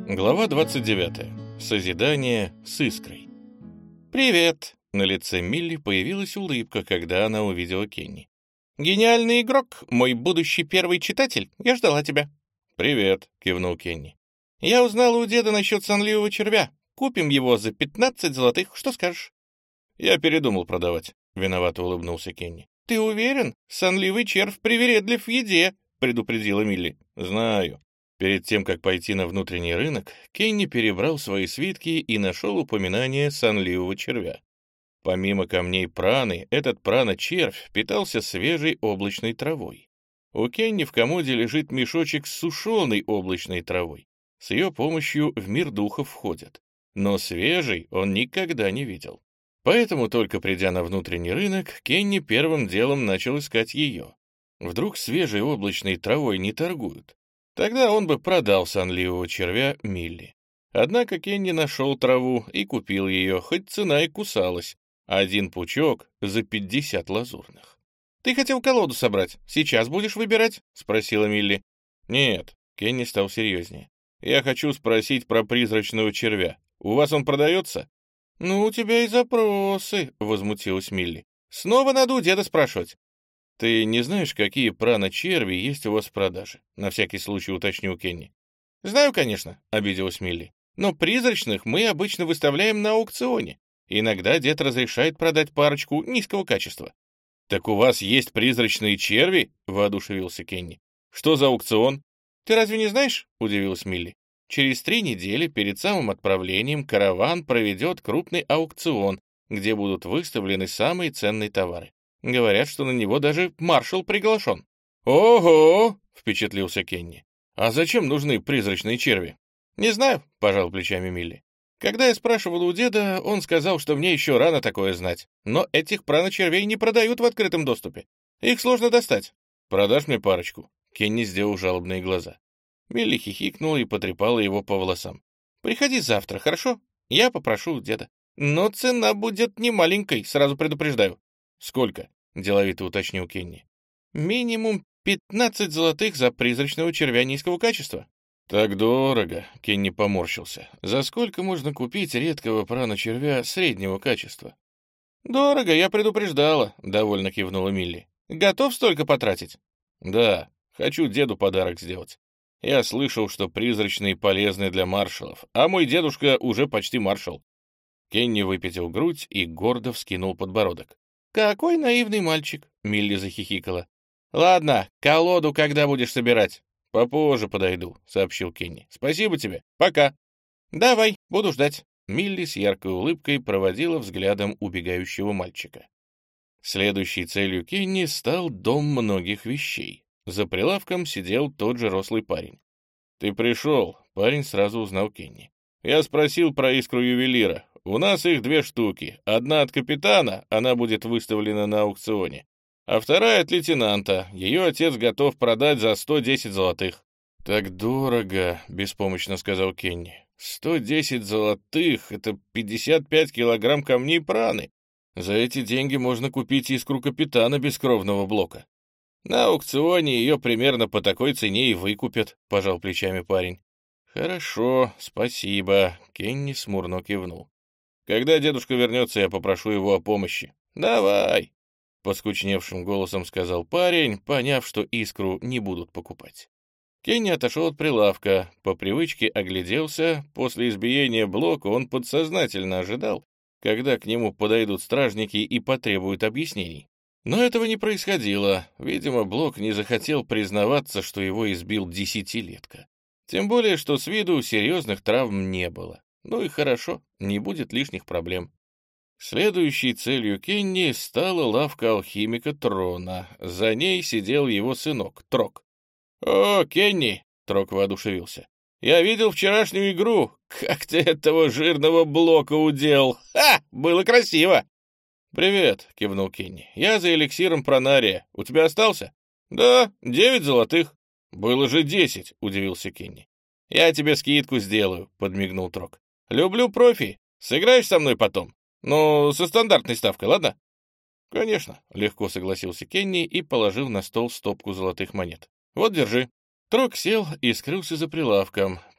Глава 29. Созидание с искрой. «Привет!» На лице Милли появилась улыбка, когда она увидела Кенни. «Гениальный игрок, мой будущий первый читатель, я ждала тебя». «Привет!» — кивнул Кенни. «Я узнала у деда насчет сонливого червя. Купим его за 15 золотых, что скажешь?» «Я передумал продавать», — виновато улыбнулся Кенни. «Ты уверен? Сонливый червь привередлив в еде», — предупредила Милли. «Знаю». Перед тем, как пойти на внутренний рынок, Кенни перебрал свои свитки и нашел упоминание сонливого червя. Помимо камней праны, этот прана-червь питался свежей облачной травой. У Кенни в комоде лежит мешочек с сушеной облачной травой. С ее помощью в мир духов входят. Но свежей он никогда не видел. Поэтому, только придя на внутренний рынок, Кенни первым делом начал искать ее. Вдруг свежей облачной травой не торгуют? Тогда он бы продал сонливого червя Милли. Однако Кенни нашел траву и купил ее, хоть цена и кусалась. Один пучок за 50 лазурных. «Ты хотел колоду собрать. Сейчас будешь выбирать?» — спросила Милли. «Нет», — Кенни стал серьезнее. «Я хочу спросить про призрачного червя. У вас он продается?» «Ну, у тебя и запросы», — возмутилась Милли. «Снова надо у деда спрашивать». «Ты не знаешь, какие прана-черви есть у вас в продаже?» — на всякий случай уточнил Кенни. «Знаю, конечно», — обиделась Милли. «Но призрачных мы обычно выставляем на аукционе. Иногда дед разрешает продать парочку низкого качества». «Так у вас есть призрачные черви?» — воодушевился Кенни. «Что за аукцион?» «Ты разве не знаешь?» — удивилась Милли. «Через 3 недели перед самым отправлением караван проведет крупный аукцион, где будут выставлены самые ценные товары. Говорят, что на него даже маршал приглашен». «Ого!» — впечатлился Кенни. «А зачем нужны призрачные черви?» «Не знаю», — пожал плечами Милли. «Когда я спрашивал у деда, он сказал, что мне еще рано такое знать. Но этих прана-червей не продают в открытом доступе. Их сложно достать». «Продашь мне парочку?» Кенни сделал жалобные глаза. Милли хихикнула и потрепала его по волосам. «Приходи завтра, хорошо? Я попрошу у деда. Но цена будет не маленькой, сразу предупреждаю». «Сколько?» — деловито уточнил Кенни. «Минимум 15 золотых за призрачного червя низкого качества». «Так дорого», — Кенни поморщился. «За сколько можно купить редкого прана-червя среднего качества?» «Дорого, я предупреждала», — довольно кивнула Милли. «Готов столько потратить?» «Да, хочу деду подарок сделать. Я слышал, что призрачные полезны для маршалов, а мой дедушка уже почти маршал». Кенни выпятил грудь и гордо вскинул подбородок. «Какой наивный мальчик!» — Милли захихикала. «Ладно, колоду когда будешь собирать?» «Попозже подойду», — сообщил Кенни. «Спасибо тебе. Пока». «Давай, буду ждать». Милли с яркой улыбкой проводила взглядом убегающего мальчика. Следующей целью Кенни стал дом многих вещей. За прилавком сидел тот же рослый парень. «Ты пришел», — парень сразу узнал Кенни. «Я спросил про искру ювелира. У нас их 2 штуки. Одна от капитана, она будет выставлена на аукционе. А вторая от лейтенанта. Ее отец готов продать за 110 золотых». «Так дорого», — беспомощно сказал Кенни. 110 золотых — это 55 килограмм камней праны. За эти деньги можно купить искру капитана бескровного блока». «На аукционе ее примерно по такой цене и выкупят», — пожал плечами парень. «Хорошо, спасибо», — Кенни смурно кивнул. «Когда дедушка вернется, я попрошу его о помощи». «Давай», — поскучневшим голосом сказал парень, поняв, что искру не будут покупать. Кенни отошел от прилавка, по привычке огляделся. После избиения блока он подсознательно ожидал, когда к нему подойдут стражники и потребуют объяснений. Но этого не происходило. Видимо, Блок не захотел признаваться, что его избил 10-летка. Тем более, что с виду серьезных травм не было. Ну и хорошо, не будет лишних проблем. Следующей целью Кенни стала лавка алхимика Трона. За ней сидел его сынок, Трок. «О, Кенни!» — Трок воодушевился. «Я видел вчерашнюю игру. Как ты этого жирного Блока удел! Ха! Было красиво!» «Привет!» — кивнул Кенни. «Я за эликсиром Пронария. У тебя остался?» «Да, 9 золотых». «Было же 10!» — удивился Кенни. «Я тебе скидку сделаю», — подмигнул Трок. «Люблю профи. Сыграешь со мной потом? Ну, со стандартной ставкой, ладно?» «Конечно», — легко согласился Кенни и положил на стол стопку золотых монет. «Вот, держи». Трок сел и скрылся за прилавком.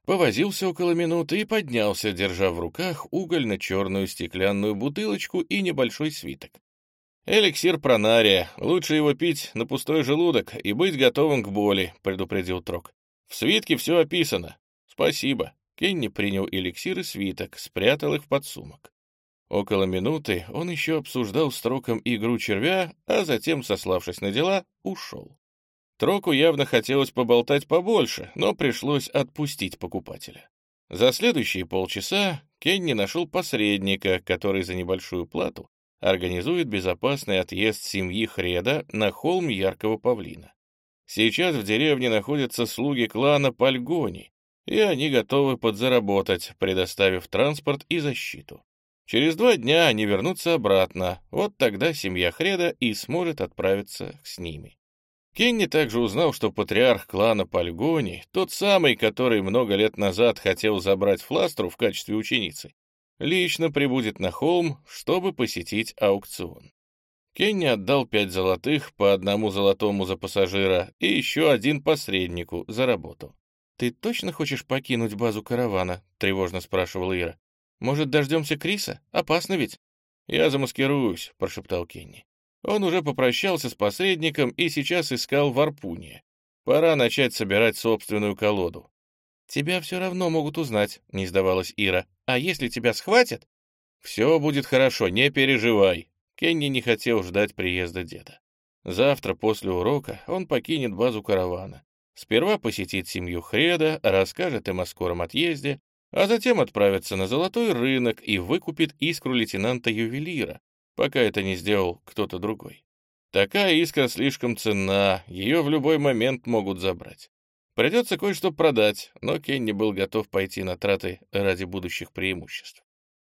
Повозился около минуты и поднялся, держа в руках угольно-черную стеклянную бутылочку и небольшой свиток. «Эликсир пронария. Лучше его пить на пустой желудок и быть готовым к боли», — предупредил Трок. «В свитке все описано». «Спасибо». Кенни принял эликсир и свиток, спрятал их в подсумок. Около минуты он еще обсуждал с Троком игру червя, а затем, сославшись на дела, ушел. Троку явно хотелось поболтать побольше, но пришлось отпустить покупателя. За следующие полчаса Кенни нашел посредника, который за небольшую плату организует безопасный отъезд семьи Хреда на холм Яркого Павлина. Сейчас в деревне находятся слуги клана Пальгони, и они готовы подзаработать, предоставив транспорт и защиту. Через 2 дня они вернутся обратно, вот тогда семья Хреда и сможет отправиться с ними. Кенни также узнал, что патриарх клана Пальгони, тот самый, который много лет назад хотел забрать Фластру в качестве ученицы, лично прибудет на холм, чтобы посетить аукцион. Кенни отдал 5 золотых, по 1 золотому за пассажира и еще 1 посреднику за работу. «Ты точно хочешь покинуть базу каравана?» — тревожно спрашивала Ира. «Может, дождемся Криса? Опасно ведь?» «Я замаскируюсь», — прошептал Кенни. Он уже попрощался с посредником и сейчас искал Варпуния. Пора начать собирать собственную колоду. «Тебя все равно могут узнать», — не сдавалась Ира. «А если тебя схватят?» «Все будет хорошо, не переживай». Кенни не хотел ждать приезда деда. Завтра после урока он покинет базу каравана. Сперва посетит семью Хреда, расскажет им о скором отъезде, а затем отправится на золотой рынок и выкупит искру лейтенанта-ювелира, пока это не сделал кто-то другой. Такая искра слишком ценна, ее в любой момент могут забрать. Придется кое-что продать, но Кенни был готов пойти на траты ради будущих преимуществ.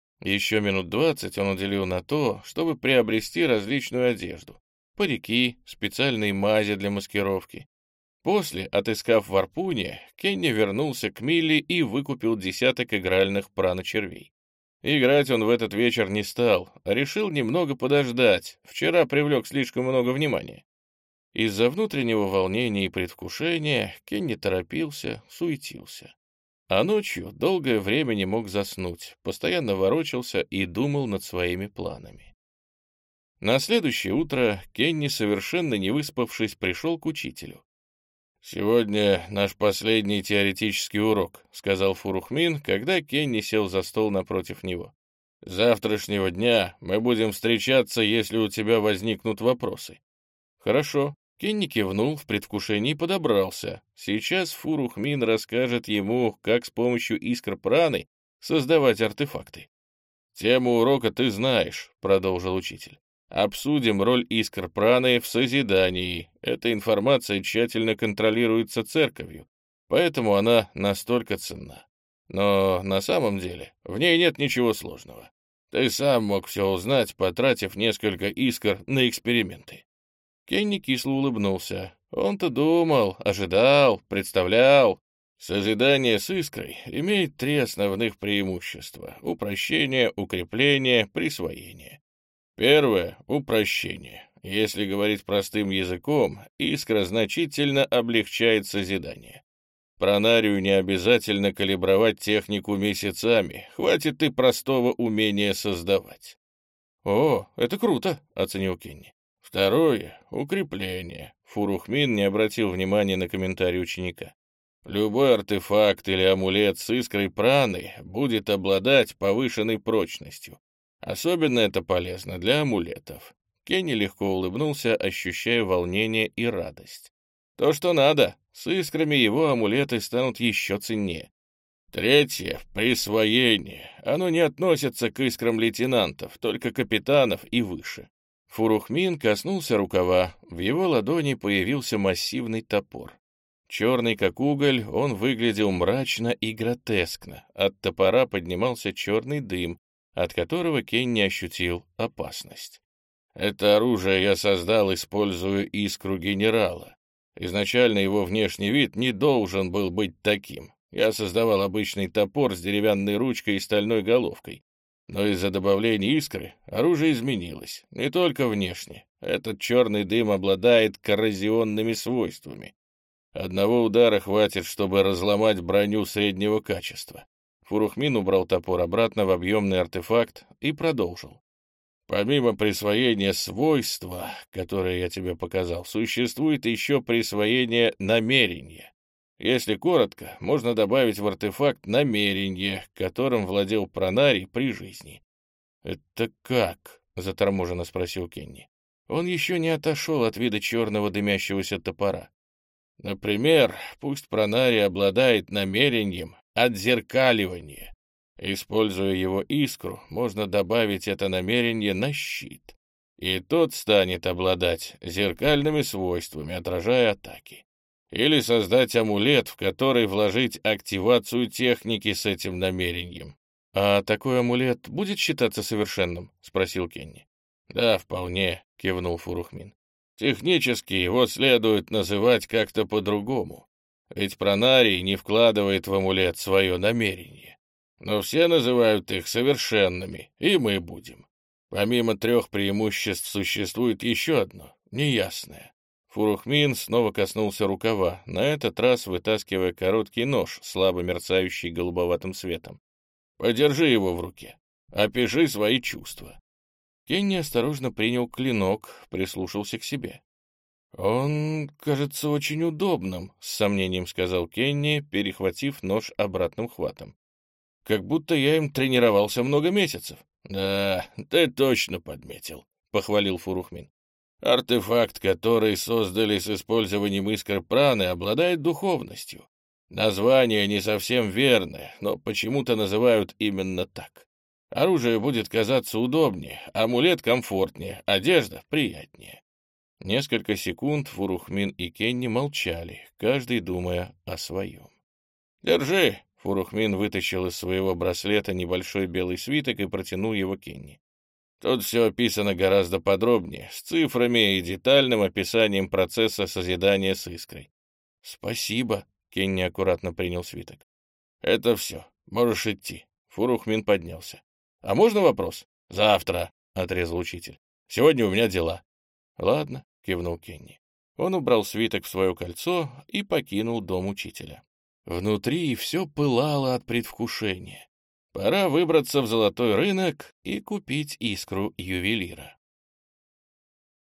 Еще минут 20 он уделил на то, чтобы приобрести различную одежду, парики, специальные мази для маскировки. После, отыскав Варпуния, Кенни вернулся к Милли и выкупил 10 игральных праночервей. Играть он в этот вечер не стал, а решил немного подождать, вчера привлек слишком много внимания. Из-за внутреннего волнения и предвкушения Кенни торопился, суетился. А ночью долгое время не мог заснуть, постоянно ворочался и думал над своими планами. На следующее утро Кенни, совершенно не выспавшись, пришел к учителю. «Сегодня наш последний теоретический урок», — сказал Фурухмин, когда Кенни сел за стол напротив него. «С завтрашнего дня мы будем встречаться, если у тебя возникнут вопросы». «Хорошо». Кенни кивнул, в предвкушении подобрался. Сейчас Фурухмин расскажет ему, как с помощью искр праны создавать артефакты. «Тему урока ты знаешь», — продолжил учитель. «Обсудим роль искр праны в созидании. Эта информация тщательно контролируется церковью, поэтому она настолько ценна. Но на самом деле в ней нет ничего сложного. Ты сам мог все узнать, потратив несколько искр на эксперименты». Кенни кисло улыбнулся. Он-то думал, ожидал, представлял. Созидание с искрой имеет 3 основных преимущества: упрощение, укрепление, присвоение. Первое — упрощение. Если говорить простым языком, искра значительно облегчает созидание. Пронарию не обязательно калибровать технику месяцами, хватит и простого умения создавать. «О, это круто», — оценил Кенни. Второе — укрепление. Фурухмин не обратил внимания на комментарий ученика. Любой артефакт или амулет с искрой праны будет обладать повышенной прочностью. Особенно это полезно для амулетов. Кенни легко улыбнулся, ощущая волнение и радость. То, что надо, с искрами его амулеты станут еще ценнее. Третье — присвоение. Оно не относится к искрам лейтенантов, только капитанов и выше. Фурухмин коснулся рукава, в его ладони появился массивный топор. Черный как уголь, он выглядел мрачно и гротескно. От топора поднимался черный дым, от которого Кенни ощутил опасность. Это оружие я создал, используя искру генерала. Изначально его внешний вид не должен был быть таким. Я создавал обычный топор с деревянной ручкой и стальной головкой. Но из-за добавления искры оружие изменилось, не только внешне. Этот черный дым обладает коррозионными свойствами. Одного удара хватит, чтобы разломать броню среднего качества». Фурухмин убрал топор обратно в объемный артефакт и продолжил. «Помимо присвоения свойства, которое я тебе показал, существует еще присвоение намерения. Если коротко, можно добавить в артефакт намерение, которым владел Пронарий при жизни». «Это как?» — заторможенно спросил Кенни. Он еще не отошел от вида черного дымящегося топора. «Например, пусть Пронарий обладает намерением отзеркаливания. Используя его искру, можно добавить это намерение на щит, и тот станет обладать зеркальными свойствами, отражая атаки. Или создать амулет, в который вложить активацию техники с этим намерением». «А такой амулет будет считаться совершенным?» — спросил Кенни. «Да, вполне», — кивнул Фурухмин. «Технически его следует называть как-то по-другому, ведь Пронарий не вкладывает в амулет свое намерение. Но все называют их совершенными, и мы будем. Помимо 3 преимуществ существует еще одно, неясное». Фурухмин снова коснулся рукава, на этот раз вытаскивая короткий нож, слабо мерцающий голубоватым светом. «Подержи его в руке. Опиши свои чувства». Кенни осторожно принял клинок, прислушался к себе. «Он кажется очень удобным», — с сомнением сказал Кенни, перехватив нож обратным хватом. «Как будто я им тренировался много месяцев». «Да, ты точно подметил», — похвалил Фурухмин. «Артефакт, который создали с использованием искр праны, обладает духовностью. Название не совсем верное, но почему-то называют именно так. Оружие будет казаться удобнее, амулет комфортнее, одежда приятнее». Несколько секунд Фурухмин и Кенни молчали, каждый думая о своем. «Держи!» — Фурухмин вытащил из своего браслета небольшой белый свиток и протянул его Кенни. «Тут все описано гораздо подробнее, с цифрами и детальным описанием процесса созидания с искрой». «Спасибо!» — Кенни аккуратно принял свиток. «Это все. Можешь идти». Фурухмин поднялся. «А можно вопрос?» «Завтра», — отрезал учитель. «Сегодня у меня дела». «Ладно», — кивнул Кенни. Он убрал свиток в свое кольцо и покинул дом учителя. Внутри все пылало от предвкушения. Пора выбраться в золотой рынок и купить искру ювелира.